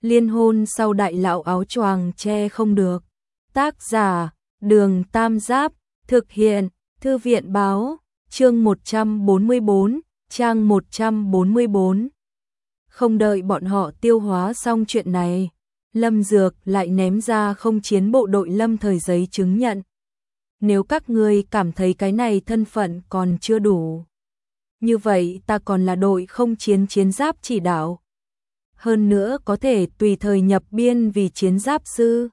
Liên hôn sau đại lão áo choàng che không được. Tác giả, Đường Tam Giáp, thực hiện, Thư viện báo, chương 144, trang 144. Không đợi bọn họ tiêu hóa xong chuyện này, Lâm Dược lại ném ra không chiến bộ đội lâm thời giấy chứng nhận. Nếu các ngươi cảm thấy cái này thân phận còn chưa đủ, như vậy ta còn là đội không chiến chiến giáp chỉ đạo. Hơn nữa có thể tùy thời nhập biên vì chiến giáp sư.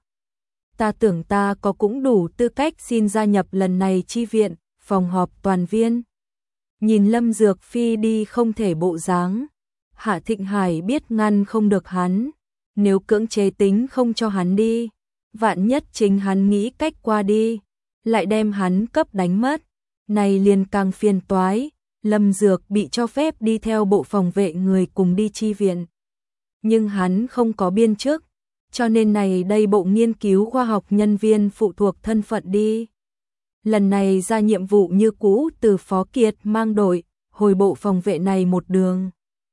Ta tưởng ta có cũng đủ tư cách xin gia nhập lần này chi viện, phòng họp toàn viên. Nhìn Lâm Dược phi đi không thể bộ dáng, Hạ Thịnh Hải biết ngăn không được hắn, nếu cưỡng chế tính không cho hắn đi, vạn nhất chính hắn nghĩ cách qua đi, lại đem hắn cấp đánh mất, này liền càng phiền toái. Lâm Dược bị cho phép đi theo bộ phòng vệ người cùng đi chi viện. Nhưng hắn không có biên chức, cho nên này đây bộ nghiên cứu khoa học nhân viên phụ thuộc thân phận đi. Lần này ra nhiệm vụ như cũ từ Phó Kiệt mang đội, hồi bộ phòng vệ này một đường.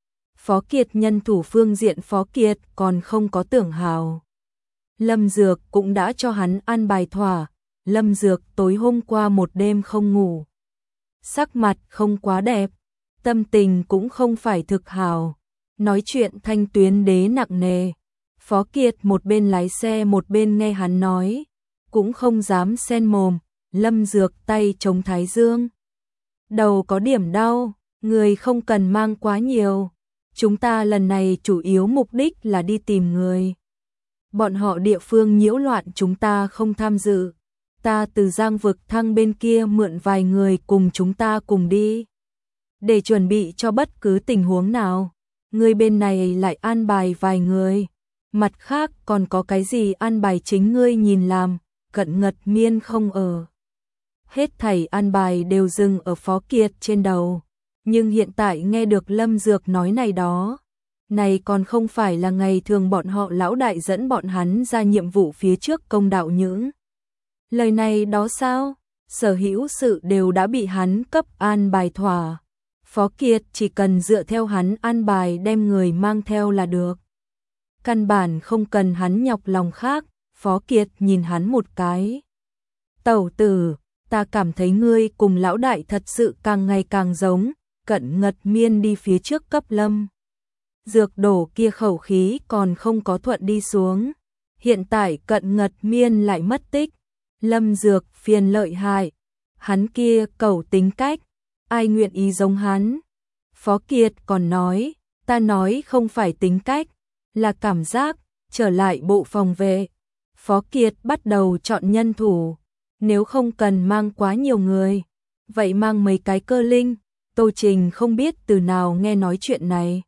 Phó Kiệt nhân thủ phương diện Phó Kiệt còn không có tưởng hào. Lâm Dược cũng đã cho hắn an bài thỏa, Lâm Dược tối hôm qua một đêm không ngủ. Sắc mặt không quá đẹp, tâm tình cũng không phải thực hào, nói chuyện thanh tuyến đế nặng nề. Phó Kiệt một bên lái xe một bên nghe hắn nói, cũng không dám xen mồm. Lâm Dược tay chống thái dương, đầu có điểm đau, người không cần mang quá nhiều, chúng ta lần này chủ yếu mục đích là đi tìm người. Bọn họ địa phương nhiễu loạn chúng ta không tham dự, ta từ Giang vực thăng bên kia mượn vài người cùng chúng ta cùng đi, để chuẩn bị cho bất cứ tình huống nào. Người bên này lại an bài vài người, mặt khác còn có cái gì an bài chính ngươi nhìn làm. Cận Ngật Miên không ở. Hết thảy an bài đều dừng ở Phó Kiệt trên đầu, nhưng hiện tại nghe được Lâm Dược nói này đó, này còn không phải là ngày thường bọn họ lão đại dẫn bọn hắn ra nhiệm vụ phía trước công đạo những lời này đó sao? Sở hữu sự đều đã bị hắn cấp an bài thỏa. Phó Kiệt chỉ cần dựa theo hắn an bài đem người mang theo là được. Căn bản không cần hắn nhọc lòng khác. Phó Kiệt nhìn hắn một cái. Tẩu tử, ta cảm thấy ngươi cùng lão đại thật sự càng ngày càng giống. Cận Ngật Miên đi phía trước cấp Lâm Dược đổ kia khẩu khí còn không có thuận đi xuống. Hiện tại Cận Ngật Miên lại mất tích. Lâm Dược phiền lợi hại. Hắn kia cẩu tính cách, ai nguyện ý giống hắn. Phó Kiệt còn nói, ta nói không phải tính cách, là cảm giác. Trở lại bộ phòng vệ, Phó Kiệt bắt đầu chọn nhân thủ, nếu không cần mang quá nhiều người, vậy mang mấy cái cơ linh. Tô Trình không biết từ nào nghe nói chuyện này.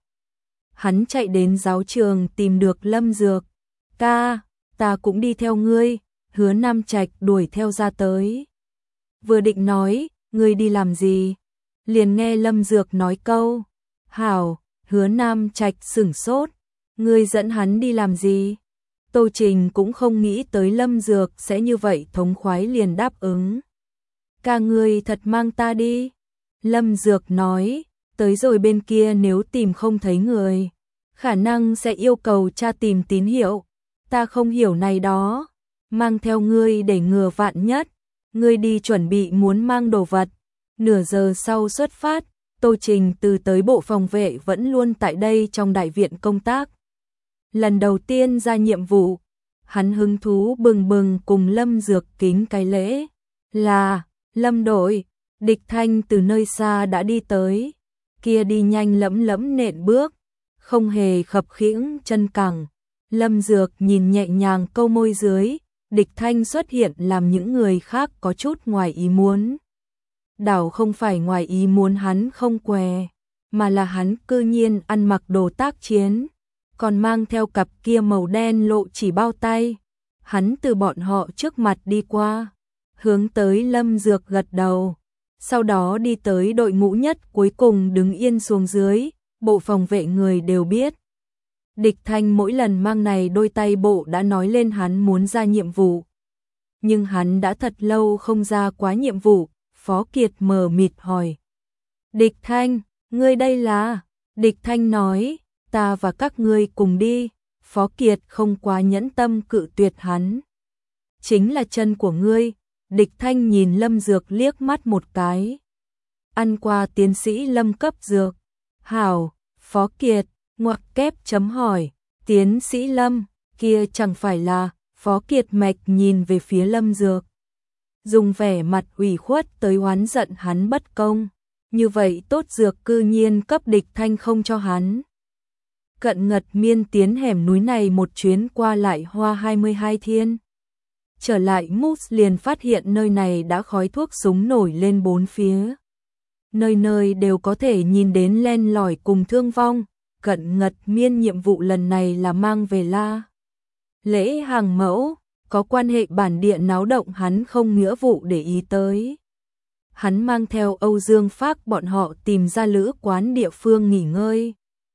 Hắn chạy đến giáo trường tìm được Lâm Dược. Ca, ta cũng đi theo ngươi. Hứa Nam Trạch đuổi theo ra tới. Vừa định nói, ngươi đi làm gì? Liền nghe Lâm Dược nói câu. Hảo, Hứa Nam Trạch sửng sốt. Ngươi dẫn hắn đi làm gì? Tô Trình cũng không nghĩ tới Lâm Dược sẽ như vậy thống khoái liền đáp ứng. Ca ngươi thật mang ta đi. Lâm Dược nói, tới rồi bên kia nếu tìm không thấy người, khả năng sẽ yêu cầu tra tìm tín hiệu. Ta không hiểu này đó, mang theo ngươi để ngừa vạn nhất. Ngươi đi chuẩn bị muốn mang đồ vật. Nửa giờ sau xuất phát, Tô Trình từ tới bộ phòng vệ vẫn luôn tại đây trong đại viện công tác. Lần đầu tiên ra nhiệm vụ, hắn hứng thú bừng bừng cùng Lâm Dược kính cái lễ. Là, Lâm đội, Địch Thanh từ nơi xa đã đi tới, kia đi nhanh lẫm lẫm nện bước, không hề khập khiễng chân cẳng. Lâm Dược nhìn nhẹ nhàng câu môi dưới, Địch Thanh xuất hiện làm những người khác có chút ngoài ý muốn. Đảo không phải ngoài ý muốn hắn không què, mà là hắn cư nhiên ăn mặc đồ tác chiến, còn mang theo cặp kia màu đen lộ chỉ bao tay. Hắn từ bọn họ trước mặt đi qua, hướng tới Lâm Dược gật đầu, sau đó đi tới đội ngũ nhất cuối cùng đứng yên xuống dưới. Bộ phòng vệ người đều biết, Địch Thanh mỗi lần mang này đôi tay bộ đã nói lên hắn muốn ra nhiệm vụ. Nhưng hắn đã thật lâu không ra quá nhiệm vụ. Phó Kiệt mờ mịt hỏi, Địch Thanh, ngươi đây là? Địch Thanh nói, ta và các ngươi cùng đi. Phó Kiệt không quá nhẫn tâm cự tuyệt hắn. Chính là chân của ngươi. Địch Thanh nhìn Lâm Dược liếc mắt một cái. Ăn qua tiến sĩ Lâm cấp dược. Hảo, Phó Kiệt, ngoặc kép chấm hỏi, tiến sĩ Lâm, kia chẳng phải là, Phó Kiệt mạch nhìn về phía Lâm Dược. Dùng vẻ mặt ủy khuất tới oán giận hắn bất công. Như vậy tốt dược cư nhiên cấp Địch Thanh không cho hắn. Cận Ngật Miên tiến hẻm núi này một chuyến qua lại hoa 22 thiên. Trở lại Moose liền phát hiện nơi này đã khói thuốc súng nổi lên bốn phía. Nơi nơi đều có thể nhìn đến len lỏi cùng thương vong. Cận Ngật Miên nhiệm vụ lần này là mang về La Lễ hàng mẫu, có quan hệ bản địa náo động hắn không nghĩa vụ để ý tới. Hắn mang theo Âu Dương Phác bọn họ tìm ra lữ quán địa phương nghỉ ngơi.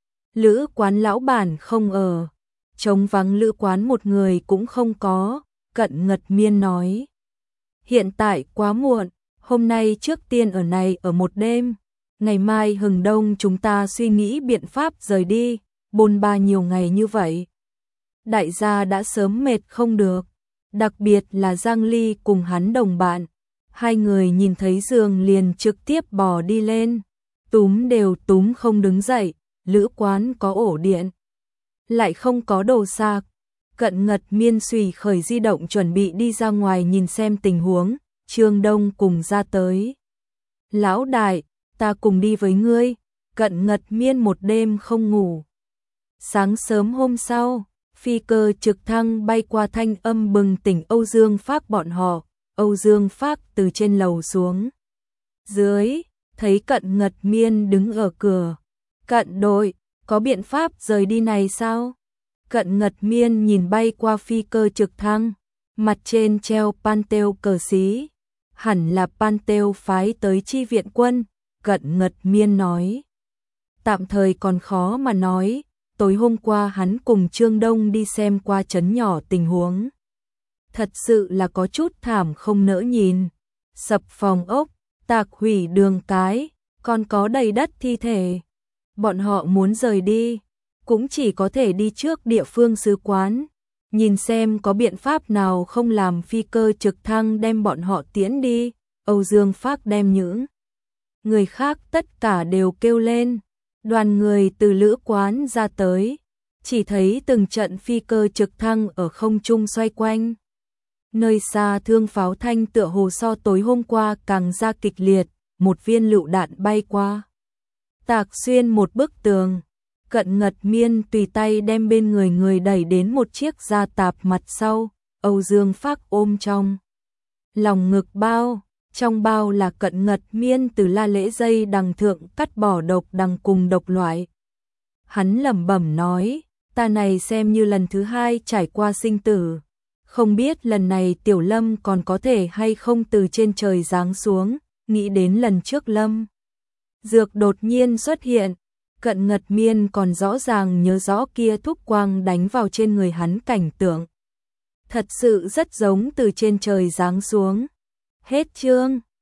Lữ quán lão bản không ở, trống vắng lữ quán một người cũng không có, Cận Ngật Miên nói. Hiện tại quá muộn, hôm nay trước tiên ở này ở một đêm, ngày mai hừng đông chúng ta suy nghĩ biện pháp rời đi, bôn ba nhiều ngày như vậy. Đại gia đã sớm mệt không được, đặc biệt là Giang Ly cùng hắn đồng bạn. Hai người nhìn thấy giường liền trực tiếp bò đi lên, túm đều túm không đứng dậy, lữ quán có ổ điện, lại không có đồ sạc. Cận Ngật Miên xùy khởi di động chuẩn bị đi ra ngoài nhìn xem tình huống, Trương Đông cùng ra tới. Lão đại, ta cùng đi với ngươi. Cận Ngật Miên một đêm không ngủ. Sáng sớm hôm sau, phi cơ trực thăng bay qua thanh âm bừng tỉnh Âu Dương Phác bọn họ. Âu Dương Phác từ trên lầu xuống dưới, thấy Cận Ngật Miên đứng ở cửa. Cận đội, có biện pháp rời đi này sao? Cận Ngật Miên nhìn bay qua phi cơ trực thăng, mặt trên treo Pantêu cờ xí, hẳn là Pantêu phái tới chi viện quân. Cận Ngật Miên nói, tạm thời còn khó mà nói, tối hôm qua hắn cùng Trương Đông đi xem qua trấn nhỏ tình huống. Thật sự là có chút thảm không nỡ nhìn, sập phòng ốc, tạc hủy đường cái, còn có đầy đất thi thể. Bọn họ muốn rời đi, cũng chỉ có thể đi trước địa phương sứ quán, nhìn xem có biện pháp nào không làm phi cơ trực thăng đem bọn họ tiễn đi. Âu Dương Phác đem những người khác tất cả đều kêu lên. Đoàn người từ lữ quán ra tới, chỉ thấy từng trận phi cơ trực thăng ở không trung xoay quanh. Nơi xa thương pháo thanh tựa hồ so tối hôm qua càng ra kịch liệt, một viên lựu đạn bay qua, tạc xuyên một bức tường. Cận Ngật Miên tùy tay đem bên người đẩy đến một chiếc gia tạp mặt sau. Âu Dương Phác ôm trong lòng ngực bao, trong bao là Cận Ngật Miên từ La Lễ dây đằng thượng cắt bỏ độc đằng cùng độc loại. Hắn lẩm bẩm nói, ta này xem như lần thứ hai trải qua sinh tử, không biết lần này Tiểu Lâm còn có thể hay không từ trên trời giáng xuống. Nghĩ đến lần trước Lâm Dược đột nhiên xuất hiện, Cận Ngật Miên còn rõ ràng nhớ rõ kia thúc quang đánh vào trên người hắn cảnh tượng. Thật sự rất giống từ trên trời giáng xuống. Hết chương.